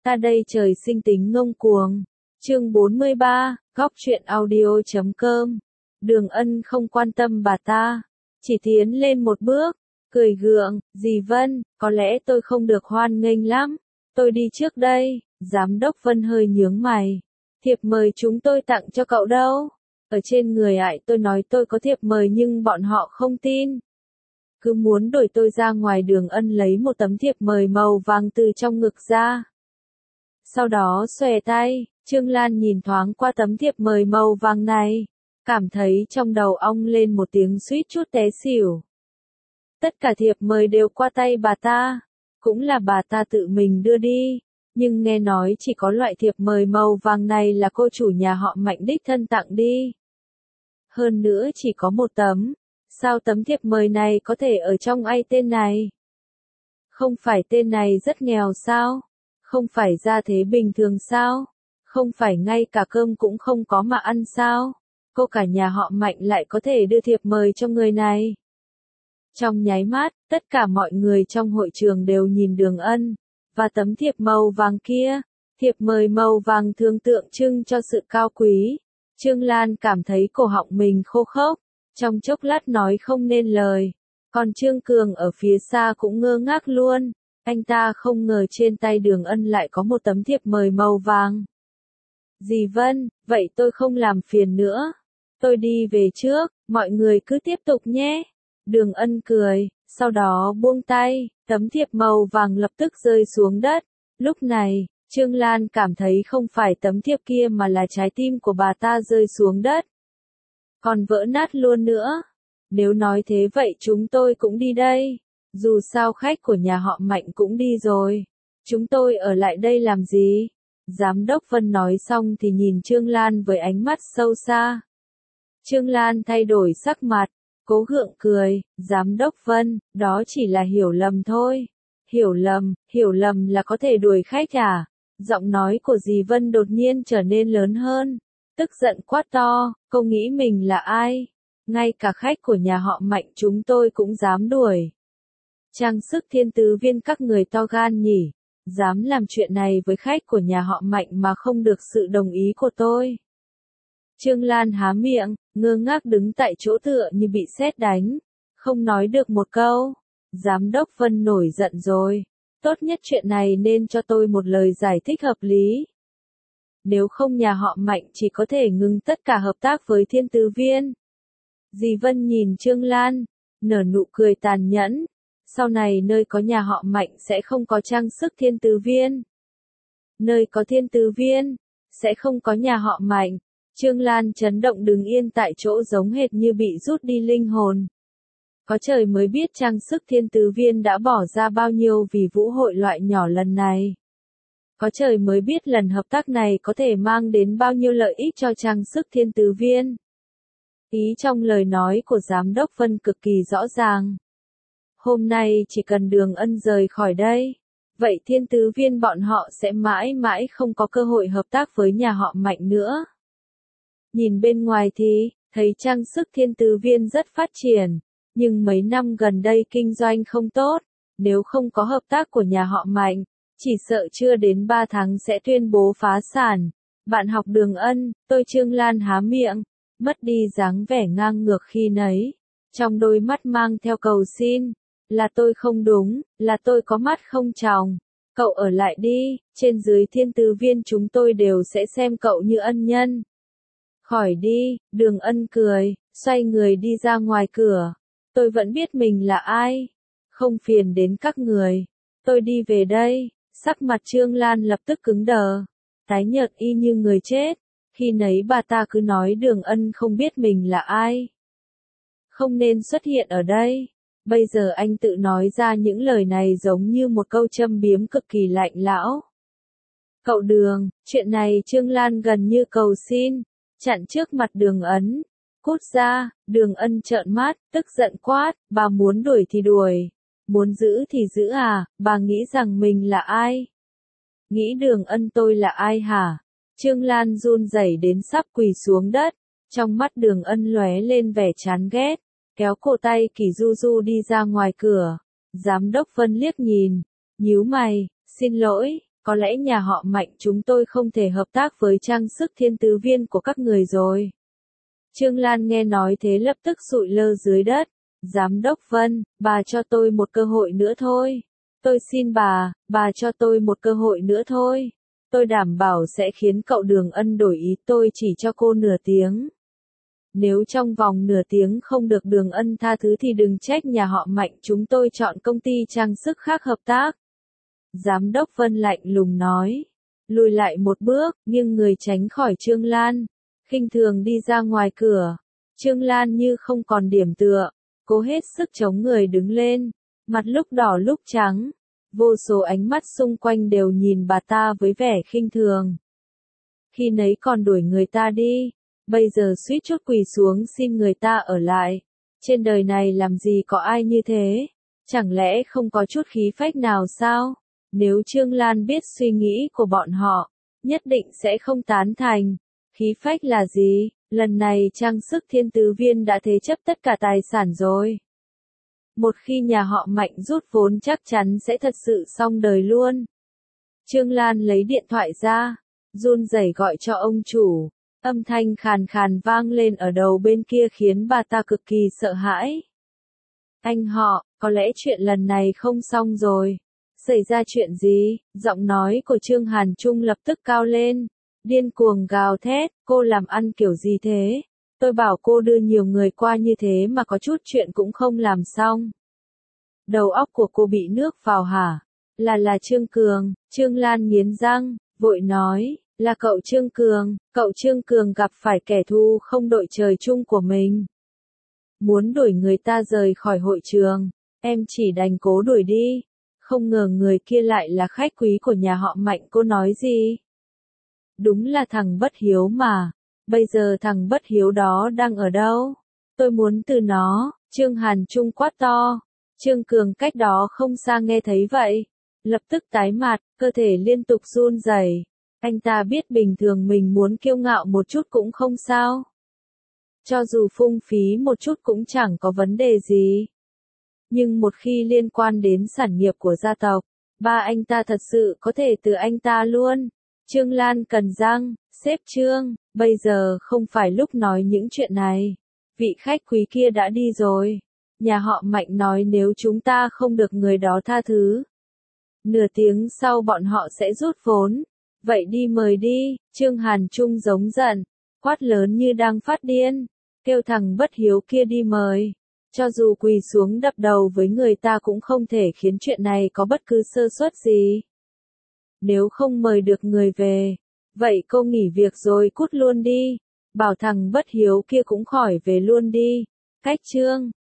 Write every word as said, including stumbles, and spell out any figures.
Ta đây trời sinh tính ngông cuồng. Chương bốn mươi ba, góc truyện audio chấm com. Đường Ân không quan tâm bà ta, chỉ tiến lên một bước, cười gượng, dì Vân, có lẽ tôi không được hoan nghênh lắm, tôi đi trước đây. Giám đốc Vân hơi nhướng mày. Thiệp mời chúng tôi tặng cho cậu đâu? Ở trên người ải tôi nói tôi có thiệp mời nhưng bọn họ không tin. Cứ muốn đuổi tôi ra ngoài. Đường Ân lấy một tấm thiệp mời màu vàng từ trong ngực ra. Sau đó xòe tay, Trương Lan nhìn thoáng qua tấm thiệp mời màu vàng này, cảm thấy trong đầu ong lên một tiếng suýt chút té xỉu. Tất cả thiệp mời đều qua tay bà ta, cũng là bà ta tự mình đưa đi, nhưng nghe nói chỉ có loại thiệp mời màu vàng này là cô chủ nhà họ Mạnh đích thân tặng đi. Hơn nữa chỉ có một tấm, sao tấm thiệp mời này có thể ở trong ai tên này? Không phải tên này rất nghèo sao? Không phải gia thế bình thường sao? Không phải ngay cả cơm cũng không có mà ăn sao? Cô cả nhà họ Mạnh lại có thể đưa thiệp mời cho người này. Trong nháy mắt, tất cả mọi người trong hội trường đều nhìn Đường Ân, và tấm thiệp màu vàng kia. Thiệp mời màu vàng thường tượng trưng cho sự cao quý. Trương Lan cảm thấy cổ họng mình khô khốc, trong chốc lát nói không nên lời. Còn Trương Cường ở phía xa cũng ngơ ngác luôn. Anh ta không ngờ trên tay Đường Ân lại có một tấm thiệp mời màu vàng. Dì Vân, vậy tôi không làm phiền nữa. Tôi đi về trước, mọi người cứ tiếp tục nhé. Đường Ân cười, sau đó buông tay, tấm thiệp màu vàng lập tức rơi xuống đất. Lúc này, Trương Lan cảm thấy không phải tấm thiệp kia mà là trái tim của bà ta rơi xuống đất. Còn vỡ nát luôn nữa. Nếu nói thế vậy chúng tôi cũng đi đây. Dù sao khách của nhà họ Mạnh cũng đi rồi. Chúng tôi ở lại đây làm gì? Giám đốc Vân nói xong thì nhìn Trương Lan với ánh mắt sâu xa. Trương Lan thay đổi sắc mặt, cố gượng cười, Giám đốc Vân, đó chỉ là hiểu lầm thôi. Hiểu lầm, hiểu lầm là có thể đuổi khách à? Giọng nói của dì Vân đột nhiên trở nên lớn hơn, tức giận quát to, cô nghĩ mình là ai? Ngay cả khách của nhà họ Mạnh chúng tôi cũng dám đuổi. Trang sức Thiên Tứ Viên các người to gan nhỉ, dám làm chuyện này với khách của nhà họ Mạnh mà không được sự đồng ý của tôi. Trương Lan há miệng, ngơ ngác đứng tại chỗ tựa như bị sét đánh, không nói được một câu. Giám đốc Vân nổi giận rồi, tốt nhất chuyện này nên cho tôi một lời giải thích hợp lý. Nếu không nhà họ Mạnh chỉ có thể ngừng tất cả hợp tác với Thiên Tứ Viên. Dì Vân nhìn Trương Lan, nở nụ cười tàn nhẫn. Sau này nơi có nhà họ Mạnh sẽ không có trang sức Thiên Tứ Viên. Nơi có Thiên Tứ Viên, sẽ không có nhà họ Mạnh. Trương Lan chấn động đứng yên tại chỗ giống hệt như bị rút đi linh hồn. Có trời mới biết trang sức Thiên Tứ Viên đã bỏ ra bao nhiêu vì vũ hội loại nhỏ lần này. Có trời mới biết lần hợp tác này có thể mang đến bao nhiêu lợi ích cho trang sức Thiên Tứ Viên. Ý trong lời nói của Giám đốc Vân cực kỳ rõ ràng. Hôm nay chỉ cần Đường Ân rời khỏi đây, vậy Thiên Tứ Viên bọn họ sẽ mãi mãi không có cơ hội hợp tác với nhà họ Mạnh nữa. Nhìn bên ngoài thì, thấy trang sức Thiên Tứ Viên rất phát triển, nhưng mấy năm gần đây kinh doanh không tốt, nếu không có hợp tác của nhà họ Mạnh, chỉ sợ chưa đến ba tháng sẽ tuyên bố phá sản. Bạn học Đường Ân, tôi Trương Lan há miệng, mất đi dáng vẻ ngang ngược khi nấy, trong đôi mắt mang theo cầu xin. Là tôi không đúng, là tôi có mắt không tròng. Cậu ở lại đi, trên dưới Thiên Tứ Viên chúng tôi đều sẽ xem cậu như ân nhân. Khỏi đi, Đường Ân cười, xoay người đi ra ngoài cửa. Tôi vẫn biết mình là ai. Không phiền đến các người. Tôi đi về đây. Sắc mặt Trương Lan lập tức cứng đờ, tái nhợt y như người chết. Khi nấy bà ta cứ nói Đường Ân không biết mình là ai, không nên xuất hiện ở đây. Bây giờ anh tự nói ra những lời này giống như một câu châm biếm cực kỳ lạnh lẽo. Cậu Đường, chuyện này Trương Lan gần như cầu xin, chặn trước mặt Đường Ân. Cút ra. Đường Ân trợn mắt, tức giận quát, bà muốn đuổi thì đuổi, muốn giữ thì giữ à, bà nghĩ rằng mình là ai? Nghĩ Đường Ân tôi là ai hả? Trương Lan run rẩy đến sắp quỳ xuống đất, trong mắt Đường Ân lóe lên vẻ chán ghét, kéo cổ tay Kỳ Du Du đi ra ngoài cửa. Giám đốc Vân liếc nhìn, nhíu mày, xin lỗi, có lẽ nhà họ Mạnh chúng tôi không thể hợp tác với trang sức thiên tứ viên của các người rồi. Trương Lan nghe nói thế lập tức sụi lơ dưới đất. Giám đốc Vân, bà cho tôi một cơ hội nữa thôi. Tôi xin bà, bà cho tôi một cơ hội nữa thôi. Tôi đảm bảo sẽ khiến cậu Đường Ân đổi ý, tôi chỉ cho cô nửa tiếng. Nếu trong vòng nửa tiếng không được Đường Ân tha thứ thì đừng trách nhà họ Mạnh chúng tôi chọn công ty trang sức khác hợp tác. Giám đốc Vân lạnh lùng nói. Lùi lại một bước, nghiêng người tránh khỏi Trương Lan. Khinh thường đi ra ngoài cửa. Trương Lan như không còn điểm tựa. Cố hết sức chống người đứng lên. Mặt lúc đỏ lúc trắng. Vô số ánh mắt xung quanh đều nhìn bà ta với vẻ khinh thường. Khi nấy còn đuổi người ta đi. Bây giờ suýt chút quỳ xuống xin người ta ở lại. Trên đời này làm gì có ai như thế? Chẳng lẽ không có chút khí phách nào sao? Nếu Trương Lan biết suy nghĩ của bọn họ, nhất định sẽ không tán thành. Khí phách là gì? Lần này trang sức thiên tứ viên đã thế chấp tất cả tài sản rồi. Một khi nhà họ Mạnh rút vốn chắc chắn sẽ thật sự xong đời luôn. Trương Lan lấy điện thoại ra, run rẩy gọi cho ông chủ. Âm thanh khàn khàn vang lên ở đầu bên kia khiến bà ta cực kỳ sợ hãi. Anh họ, có lẽ chuyện lần này không xong rồi. Xảy ra chuyện gì? Giọng nói của Trương Hàn Trung lập tức cao lên. Điên cuồng gào thét, cô làm ăn kiểu gì thế? Tôi bảo cô đưa nhiều người qua như thế mà có chút chuyện cũng không làm xong. Đầu óc của cô bị nước vào hả? Là là Trương Cường. Trương Lan nghiến răng, vội nói, là cậu Trương Cường. Cậu Trương Cường gặp phải kẻ thù không đội trời chung của mình. Muốn đuổi người ta rời khỏi hội trường, em chỉ đành cố đuổi đi. Không ngờ người kia lại là khách quý của nhà họ Mạnh, cô nói gì? Đúng là thằng bất hiếu mà. Bây giờ thằng bất hiếu đó đang ở đâu? Tôi muốn từ nó. Trương Hàn Trung quát to. Trương Cường cách đó không xa nghe thấy vậy. Lập tức tái mặt, cơ thể liên tục run rẩy. Anh ta biết bình thường mình muốn kiêu ngạo một chút cũng không sao. Cho dù phung phí một chút cũng chẳng có vấn đề gì. Nhưng một khi liên quan đến sản nghiệp của gia tộc, ba anh ta thật sự có thể từ anh ta luôn. Trương Lan cần răng, sếp Trương, bây giờ không phải lúc nói những chuyện này. Vị khách quý kia đã đi rồi. Nhà họ Mạnh nói nếu chúng ta không được người đó tha thứ, nửa tiếng sau bọn họ sẽ rút vốn. Vậy đi mời đi. Trương Hàn Trung giống giận, quát lớn như đang phát điên. Kêu thằng bất hiếu kia đi mời. Cho dù quỳ xuống đập đầu với người ta cũng không thể khiến chuyện này có bất cứ sơ suất gì. Nếu không mời được người về, vậy cô nghỉ việc rồi cút luôn đi. Bảo thằng bất hiếu kia cũng khỏi về luôn đi. Cách Trương